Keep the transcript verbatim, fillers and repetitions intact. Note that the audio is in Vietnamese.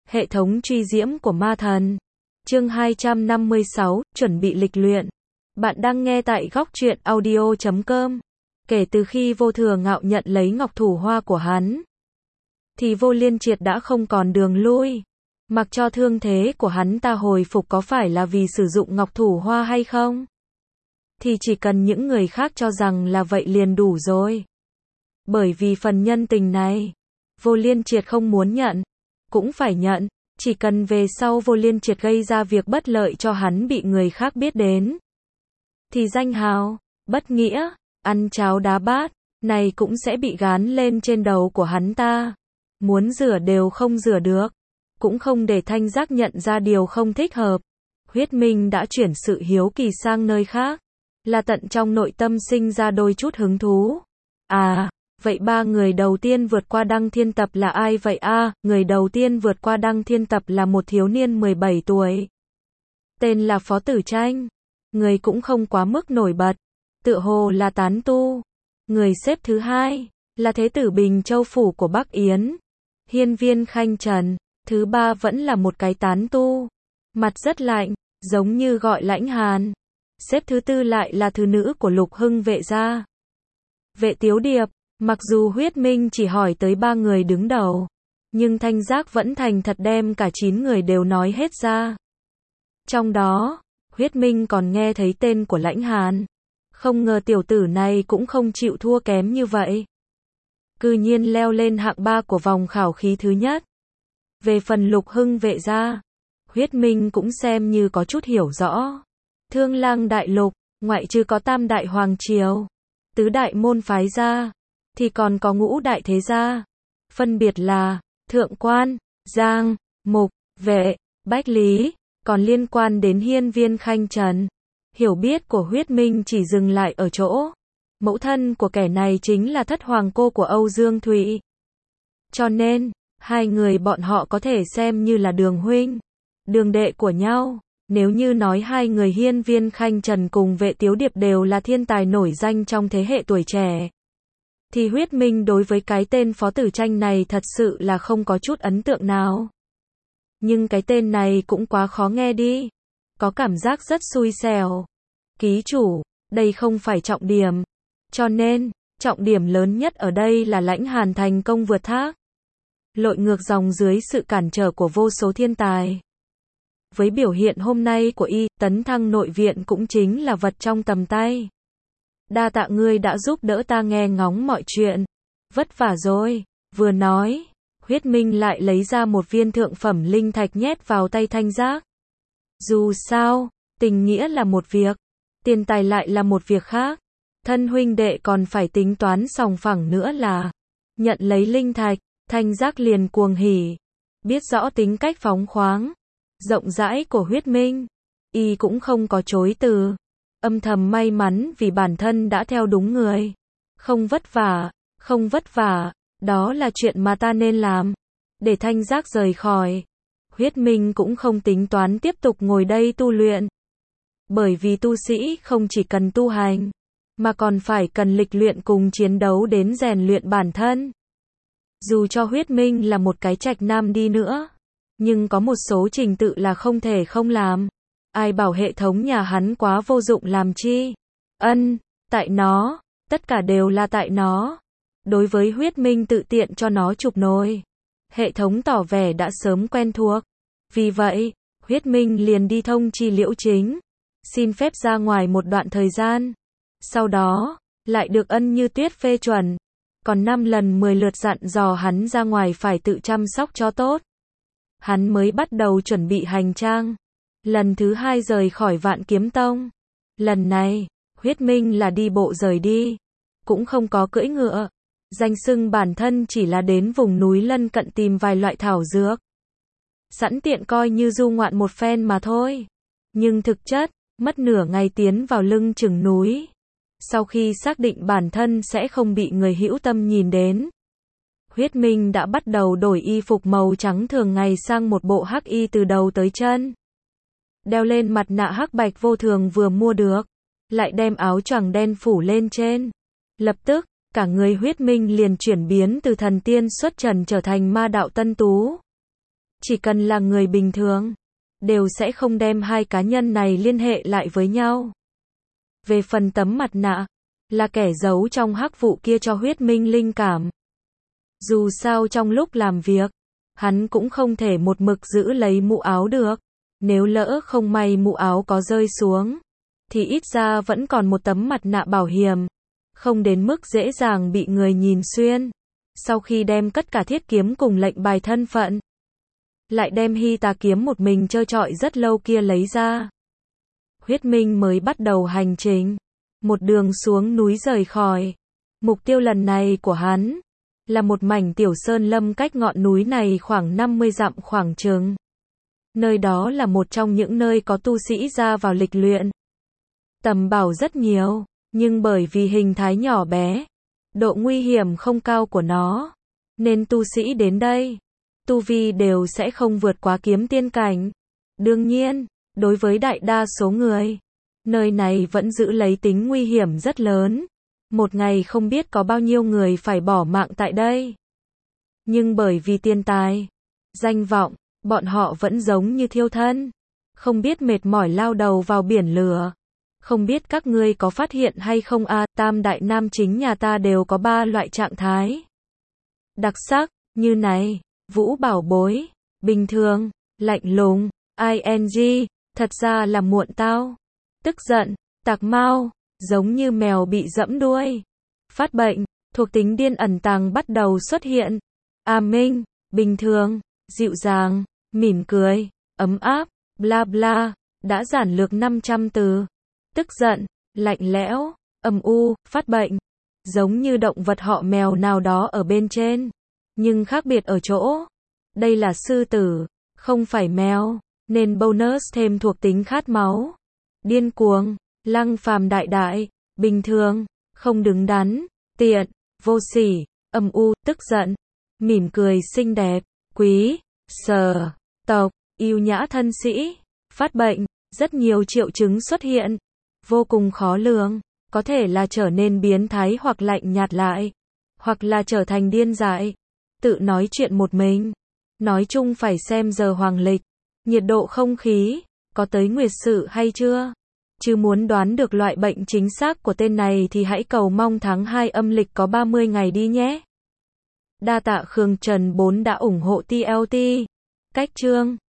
Hệ thống truy diễm của ma thần. Chương hai trăm năm mươi sáu, chuẩn bị lịch luyện. Bạn đang nghe tại góc truyện audio chấm com. Kể từ khi Vô Thừa Ngạo nhận lấy ngọc thủ hoa của hắn, thì Vô Liên Triệt đã không còn đường lui. Mặc cho thương thế của hắn ta hồi phục có phải là vì sử dụng ngọc thủ hoa hay không, thì chỉ cần những người khác cho rằng là vậy liền đủ rồi. Bởi vì phần nhân tình này, Vô Liên Triệt không muốn nhận, cũng phải nhận. Chỉ cần về sau Vô Liên Triệt gây ra việc bất lợi cho hắn bị người khác biết đến, thì danh hào, bất nghĩa, ăn cháo đá bát, này cũng sẽ bị gán lên trên đầu của hắn ta. Muốn rửa đều không rửa được, cũng không để Thanh Giác nhận ra điều không thích hợp. Huyết Minh đã chuyển sự hiếu kỳ sang nơi khác, là tận trong nội tâm sinh ra đôi chút hứng thú. À, vậy ba người đầu tiên vượt qua Đăng Thiên Tập là ai vậy a? À, người đầu tiên vượt qua Đăng Thiên Tập là một thiếu niên mười bảy tuổi. Tên là Phó Tử Tranh. Người cũng không quá mức nổi bật, tựa hồ là tán tu. Người xếp thứ hai là Thế tử Bình Châu phủ của Bắc Yến, Hiên Viên Khanh Trần. Thứ ba vẫn là một cái tán tu, mặt rất lạnh, giống như gọi Lãnh Hàn. Xếp thứ tư lại là thứ nữ của Lục Hưng Vệ gia, Vệ Tiếu Điệp. Mặc dù Huyết Minh chỉ hỏi tới ba người đứng đầu, nhưng Thanh Giác vẫn thành thật đem cả chín người đều nói hết ra. Trong đó, Huyết Minh còn nghe thấy tên của Lãnh Hàn. Không ngờ tiểu tử này cũng không chịu thua kém như vậy, cư nhiên leo lên hạng ba của vòng khảo khí thứ nhất. Về phần Lục Hưng Vệ gia, Huyết Minh cũng xem như có chút hiểu rõ. Thương Lang đại lục, ngoại trừ có Tam đại hoàng triều, tứ đại môn phái gia, thì còn có ngũ đại thế gia, phân biệt là Thượng Quan, Giang, Mục, Vệ, Bách Lý. Còn liên quan đến Hiên Viên Khanh Trần, hiểu biết của Huyết Minh chỉ dừng lại ở chỗ mẫu thân của kẻ này chính là thất hoàng cô của Âu Dương Thụy. Cho nên, hai người bọn họ có thể xem như là đường huynh, đường đệ của nhau. Nếu như nói hai người Hiên Viên Khanh Trần cùng Vệ Tiếu Điệp đều là thiên tài nổi danh trong thế hệ tuổi trẻ, thì Huyết Minh đối với cái tên Phó Tử Tranh này thật sự là không có chút ấn tượng nào. Nhưng cái tên này cũng quá khó nghe đi, có cảm giác rất xui xẻo. Ký chủ, đây không phải trọng điểm, cho nên, trọng điểm lớn nhất ở đây là Lãnh Hàn thành công vượt thác, lội ngược dòng dưới sự cản trở của vô số thiên tài. Với biểu hiện hôm nay của y, tấn thăng nội viện cũng chính là vật trong tầm tay. Đa tạ ngươi đã giúp đỡ ta nghe ngóng mọi chuyện, vất vả rồi. Vừa nói, Huyết Minh lại lấy ra một viên thượng phẩm linh thạch nhét vào tay Thanh Giác. Dù sao, tình nghĩa là một việc, tiền tài lại là một việc khác. Thân huynh đệ còn phải tính toán sòng phẳng nữa là. Nhận lấy linh thạch, Thanh Giác liền cuồng hỉ. Biết rõ tính cách phóng khoáng, rộng rãi của Huyết Minh, y cũng không có chối từ. Âm thầm may mắn vì bản thân đã theo đúng người. Không vất vả, không vất vả, đó là chuyện mà ta nên làm. Để Thanh Giác rời khỏi, Huyết Minh cũng không tính toán tiếp tục ngồi đây tu luyện. Bởi vì tu sĩ không chỉ cần tu hành, mà còn phải cần lịch luyện cùng chiến đấu đến rèn luyện bản thân. Dù cho Huyết Minh là một cái trạch nam đi nữa, nhưng có một số trình tự là không thể không làm. Ai bảo hệ thống nhà hắn quá vô dụng làm chi? Ân, tại nó, tất cả đều là tại nó. Đối với Huyết Minh tự tiện cho nó chụp nồi, hệ thống tỏ vẻ đã sớm quen thuộc. Vì vậy, Huyết Minh liền đi thông chi Liễu Chính, xin phép ra ngoài một đoạn thời gian. Sau đó, lại được Ân Như Tuyết phê chuẩn. Còn năm lần mười lượt dặn dò hắn ra ngoài phải tự chăm sóc cho tốt. Hắn mới bắt đầu chuẩn bị hành trang. Lần thứ hai rời khỏi Vạn Kiếm Tông. Lần này, Huyết Minh là đi bộ rời đi, cũng không có cưỡi ngựa. Danh xưng bản thân chỉ là đến vùng núi lân cận tìm vài loại thảo dược, sẵn tiện coi như du ngoạn một phen mà thôi. Nhưng thực chất, mất nửa ngày tiến vào lưng chừng núi. Sau khi xác định bản thân sẽ không bị người hữu tâm nhìn đến, Huyết Minh đã bắt đầu đổi y phục màu trắng thường ngày sang một bộ hắc y từ đầu tới chân. Đeo lên mặt nạ hắc bạch vô thường vừa mua được, lại đem áo choàng đen phủ lên trên. Lập tức, cả người Huyết Minh liền chuyển biến từ thần tiên xuất trần trở thành ma đạo tân tú. Chỉ cần là người bình thường, đều sẽ không đem hai cá nhân này liên hệ lại với nhau. Về phần tấm mặt nạ, là kẻ giấu trong hắc vụ kia cho Huyết Minh linh cảm. Dù sao trong lúc làm việc, hắn cũng không thể một mực giữ lấy mũ áo được. Nếu lỡ không may mũ áo có rơi xuống, thì ít ra vẫn còn một tấm mặt nạ bảo hiểm, không đến mức dễ dàng bị người nhìn xuyên. Sau khi đem tất cả thiết kiếm cùng lệnh bài thân phận, lại đem Hy Tà kiếm một mình trơ trọi rất lâu kia lấy ra, Huyết Minh mới bắt đầu hành trình, một đường xuống núi rời khỏi. Mục tiêu lần này của hắn là một mảnh tiểu sơn lâm cách ngọn núi này khoảng năm mươi dặm khoảng chừng. Nơi đó là một trong những nơi có tu sĩ ra vào lịch luyện. Tầm bảo rất nhiều, nhưng bởi vì hình thái nhỏ bé, độ nguy hiểm không cao của nó, nên tu sĩ đến đây, tu vi đều sẽ không vượt quá kiếm tiên cảnh. Đương nhiên, đối với đại đa số người, nơi này vẫn giữ lấy tính nguy hiểm rất lớn. Một ngày không biết có bao nhiêu người phải bỏ mạng tại đây. Nhưng bởi vì tiền tài, danh vọng, bọn họ vẫn giống như thiêu thân, không biết mệt mỏi lao đầu vào biển lửa. Không biết các ngươi có phát hiện hay không a, à, tam đại nam chính nhà ta đều có ba loại trạng thái đặc sắc, như này, Vũ bảo bối, bình thường, lạnh lùng, ing, thật ra là muộn tao, tức giận, tạc mau, giống như mèo bị dẫm đuôi, phát bệnh, thuộc tính điên ẩn tàng bắt đầu xuất hiện. A Minh, bình thường, dịu dàng, mỉm cười, ấm áp, bla bla, đã giản lược năm trăm từ. Tức giận, lạnh lẽo, âm u, phát bệnh, giống như động vật họ mèo nào đó ở bên trên. Nhưng khác biệt ở chỗ, đây là sư tử, không phải mèo, nên bonus thêm thuộc tính khát máu. Điên cuồng, lăng phàm đại đại, bình thường, không đứng đắn, tiện, vô sỉ, âm u, tức giận, mỉm cười xinh đẹp, quý, sở, tộc, yêu nhã thân sĩ, phát bệnh, rất nhiều triệu chứng xuất hiện, vô cùng khó lường, có thể là trở nên biến thái hoặc lạnh nhạt lại, hoặc là trở thành điên dại, tự nói chuyện một mình. Nói chung phải xem giờ hoàng lịch, nhiệt độ không khí, có tới nguyệt sự hay chưa. Chứ muốn đoán được loại bệnh chính xác của tên này thì hãy cầu mong tháng hai âm lịch có ba mươi ngày đi nhé. Đa tạ Khương Trần bốn đã ủng hộ tê lờ tê. Cách chương